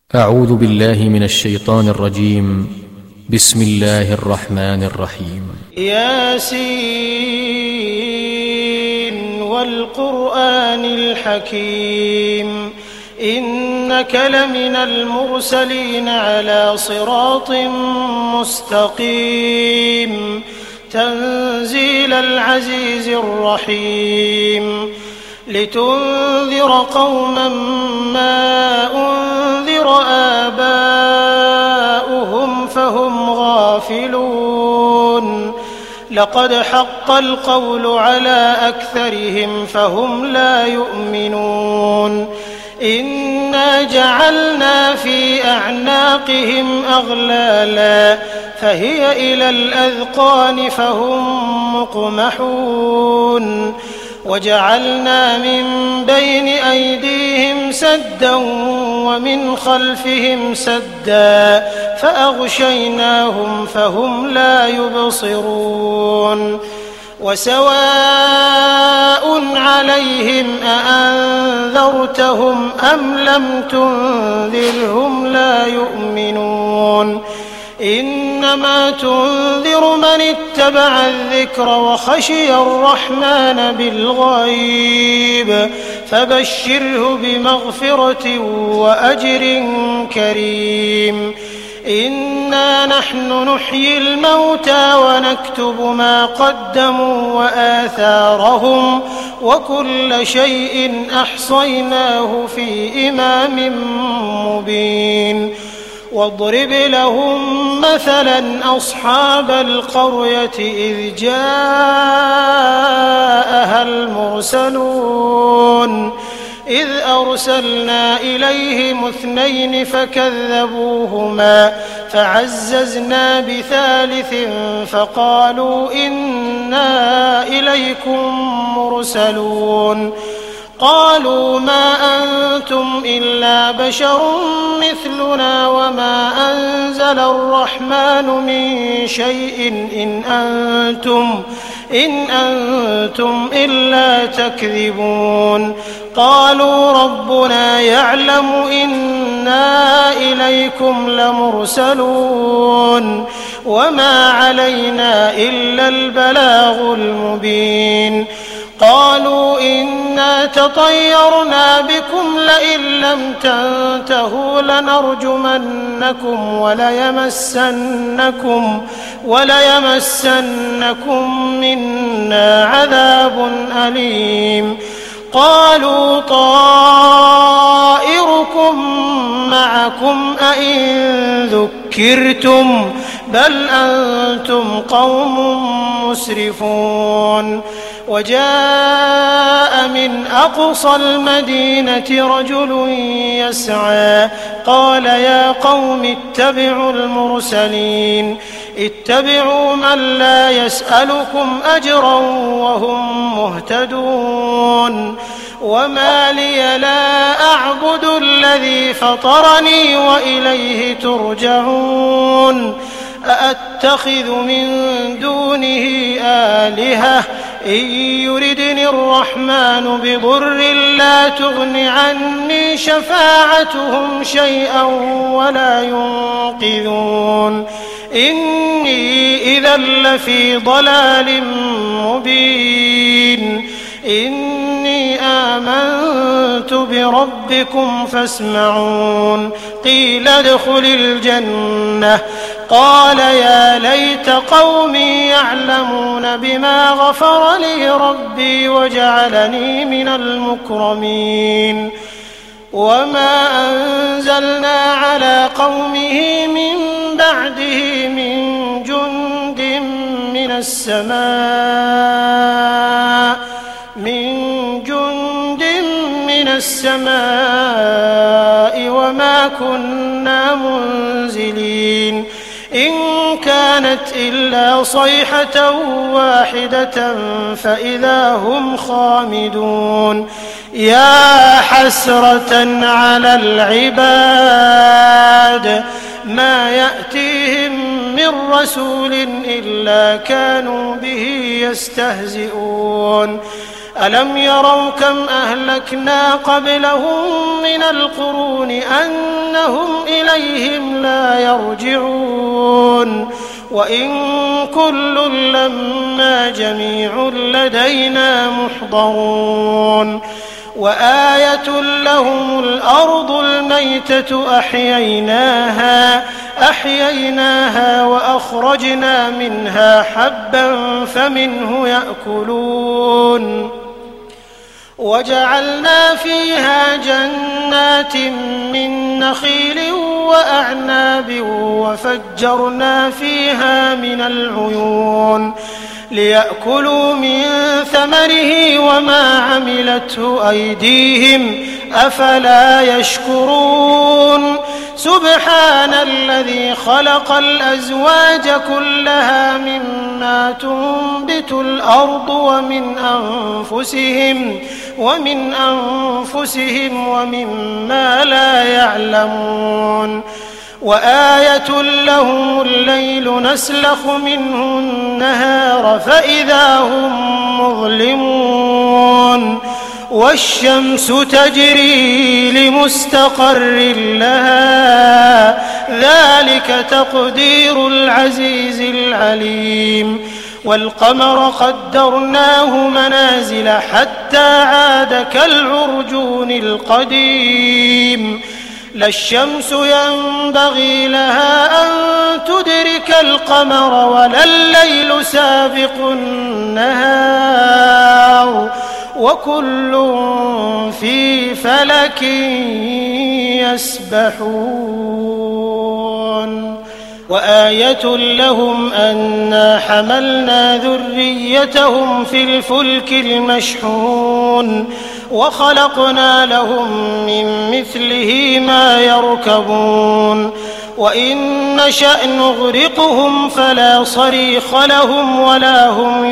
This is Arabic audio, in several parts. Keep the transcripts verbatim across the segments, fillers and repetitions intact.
أعوذ بالله من الشيطان الرجيم. بسم الله الرحمن الرحيم. ياسين والقرآن الحكيم إنك لمن المرسلين على صراط مستقيم تنزيل العزيز الرحيم لتنذر قوما ما أنذر آباؤهم فهم غافلون لقد حق القول على أكثرهم فهم لا يؤمنون إنا جعلنا في أعناقهم أغلالا فهي إلى الأذقان فهم مقمحون وجعلنا من بين أيديهم سدا ومن خلفهم سدا فأغشيناهم فهم لا يبصرون وسواء عليهم أأنذرتهم أم لم تنذرهم لا يؤمنون إنما تنذر من اتبع الذكر وخشي الرحمن بالغيب فبشره بمغفرة وأجر كريم إنا نحن نحيي الموتى ونكتب ما قدموا وآثارهم وكل شيء أحصيناه في إمام مبين واضرب لهم مثلا أصحاب القرية إذ جاءها المرسلون إذ أرسلنا إليهم اثنين فكذبوهما فعززنا بثالث فقالوا إنا إليكم مرسلون قالوا ما أنتم إلا بشر مثلنا وما أنزل الرحمن من شيء إن أنتم إن أنتم إلا تكذبون قالوا ربنا يعلم إنا إليكم لمرسلون وما علينا إلا البلاغ المبين قالوا إنا تطيرنا بكم لئن لم تنتهوا لنرجمنكم وليمسنكم وليمسنكم منا عذاب أليم قالوا طائركم معكم أئن ذكرتم بل أنتم قوم مسرفون وجاء من أقصى المدينة رجل يسعى قال يا قوم اتبعوا المرسلين اتبعوا من لا يسألكم أجرا وهم مهتدون وما لي لا أعبد الذي فطرني وإليه ترجعون أأتخذ من دونه آلهة إن يردني الرحمن بضر لا تغن عني شفاعتهم شيئا ولا ينقذون إني إذا لفي ضلال مبين إني آمنت بربكم فاسمعون قيل ادخل الجنة قال يا ليت قومي يعلمون بما غفر لي ربي وجعلني من المكرمين وما أنزلنا على قومه من بعده من جند من السماء من جند من السماء وما كنا منزلين إن كانت إلا صيحة واحدة فإذا هم خامدون يا حسرة على العباد ما يأتيهم من رسول إلا كانوا به يستهزئون ألم يروا كم أهلكنا قبلهم من القرون أنهم إليهم لا يرجعون وإن كل لما جميع لدينا محضرون وآية لهم الأرض الميتة أحييناها أحييناها وأخرجنا منها حبا فمنه يأكلون وجعلنا فيها جنات من نخيل وأعناب وفجرنا فيها من العيون ليأكلوا من ثمره وما عملته أيديهم أفلا يشكرون سبحان الذي خلق الأزواج كلها مما تنبت الأرض ومن أنفسهم ومن أنفسهم ومما لا يعلمون وآية لهم الليل نسلخ منه النهار فإذا هم مظلمون والشمس تجري لمستقر لها ذلك تقدير العزيز العليم والقمر قدرناه منازل حتى عاد كالعرجون القديم لا الشمس ينبغي لها أن تدرك القمر ولا الليل سابق النهار وكل في فلك يسبحون وآية لهم أنا حملنا ذريتهم في الفلك المشحون وخلقنا لهم من مثله ما يركبون وإن نشأ نغرقهم فلا صريخ لهم ولا هم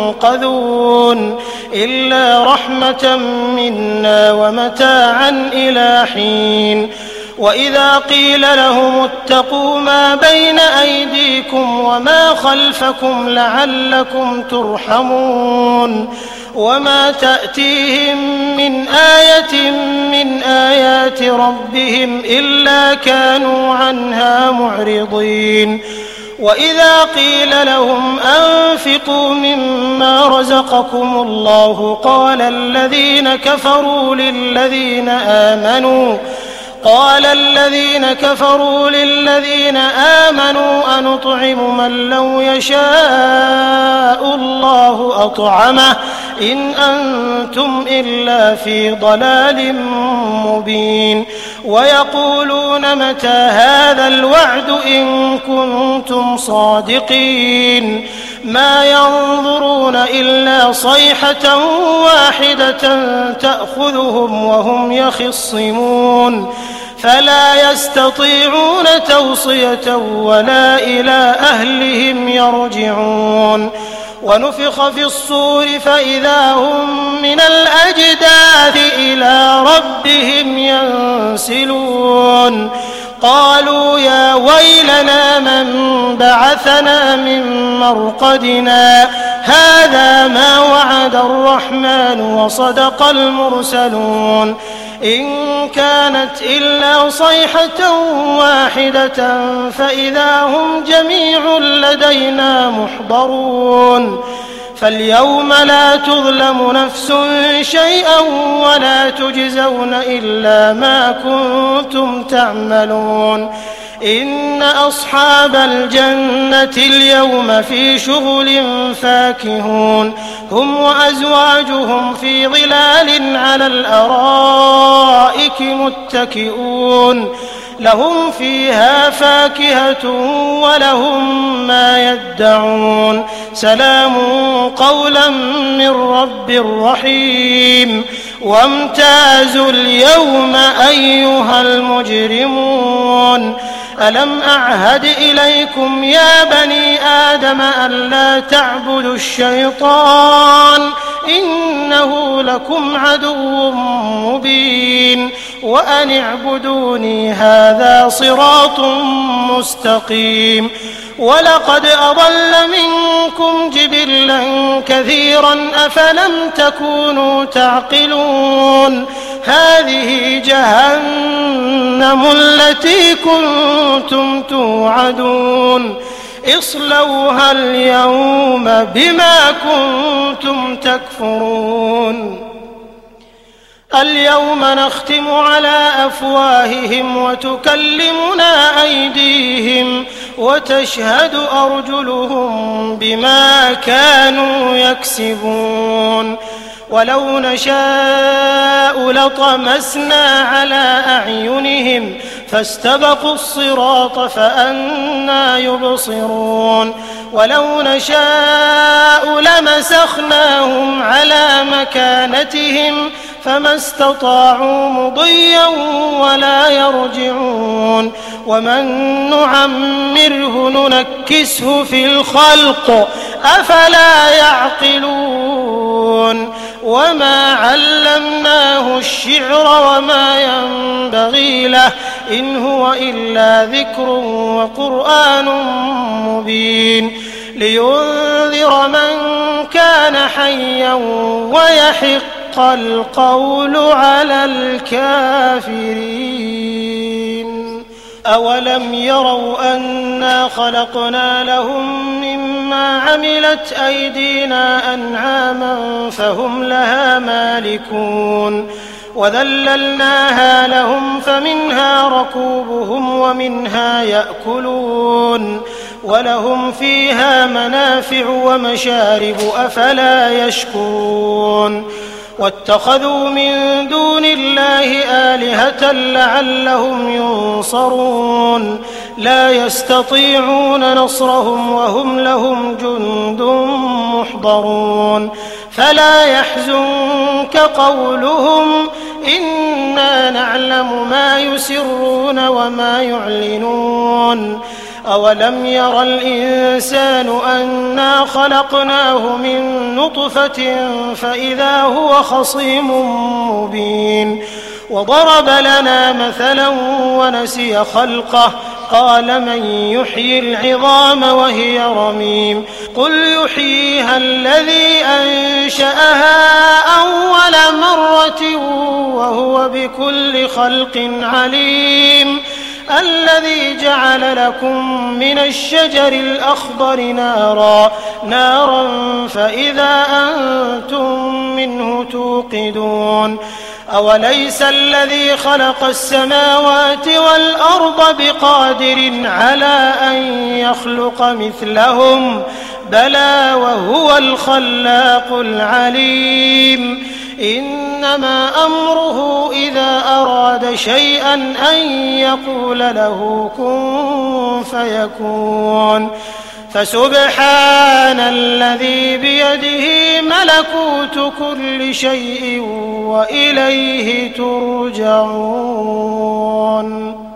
ينقذون إلا رحمة منا ومتاعا إلى حين وإذا قيل لهم اتقوا ما بين أيديكم وما خلفكم لعلكم ترحمون وما تأتيهم من آية من آيات ربهم إلا كانوا عنها معرضين وإذا قيل لهم أنفقوا مما رزقكم الله قال الذين كفروا للذين آمنوا قال الذين كفروا للذين آمنوا أنطعم من لو يشاء الله أطعمه إن أنتم إلا في ضلال مبين ويقولون متى هذا الوعد إن كنتم صادقين ما ينظرون إلا صيحة واحدة تأخذهم وهم يخصمون فلا يستطيعون توصية ولا إلى أهلهم يرجعون ونفخ في الصور فإذا هم من الأجداث إلى ربهم ينسلون قالوا يا ويلنا من بعثنا من مرقدنا هذا ما وعد الرحمن وصدق المرسلون إن كانت إلا صيحة واحدة فإذا هم جميع لدينا محضرون فاليوم لا تظلم نفس شيئا ولا تجزون إلا ما كنتم تعملون إن أصحاب الجنة اليوم في شغل فاكهون هم وأزواجهم في ظلال على الأرائك متكئون لهم فيها فاكهة ولهم ما يدعون سلام قولا من رب رحيم وامتازوا اليوم أيها المجرمون ألم أعهد إليكم يا بني آدم ألا تعبدوا الشيطان إنه لكم عدو مبين وأن اعبدوني هذا صراط مستقيم ولقد أضل منكم جبلا كثيرا أفلم تكونوا تعقلون هذه جهنم التي كنتم توعدون اصلوها اليوم بما كنتم تكفرون اليوم نختم على أفواههم وتكلمنا أيديهم وتشهد أرجلهم بما كانوا يكسبون ولو نشاء لطمسنا على أعينهم فاستبقوا الصراط فأنى يبصرون ولو نشاء لمسخناهم على مكانتهم فما استطاعوا مضيا ولا يرجعون ومن نعمره ننكسه في الخلق أفلا يعقلون وما علمناه الشعر وما ينبغي له إن هو إلا ذكر وقرآن مبين لينذر من كان حيا ويحق القول على الكافرين أولم يروا أنا خلقنا لهم مما عملت أيدينا أنعاما فهم لها مالكون وذللناها لهم فمنها ركوبهم ومنها يأكلون ولهم فيها منافع ومشارب أفلا يشكرون واتخذوا من دون الله آلهة لعلهم ينصرون لا يستطيعون نصرهم وهم لهم جند محضرون فلا يحزنك قولهم إنا نعلم ما يسرون وما يعلنون أولم ير الإنسان أنا خلقناه من نطفة فإذا هو خصيم مبين وضرب لنا مثلا ونسي خلقه قال من يحيي العظام وهي رميم قل يحييها الذي أنشأها أول مرة وهو بكل خلق عليم الذي جعل لكم من الشجر الأخضر نارا نارا فإذا أنتم منه توقدون أوليس الذي خلق السماوات والأرض بقادر على أن يخلق مثلهم بلى وهو الخلاق العليم إنما أمره إذا أراد شيئا أن يقول له كن فيكون فسبحان الذي بيده ملكوت كل شيء وإليه ترجعون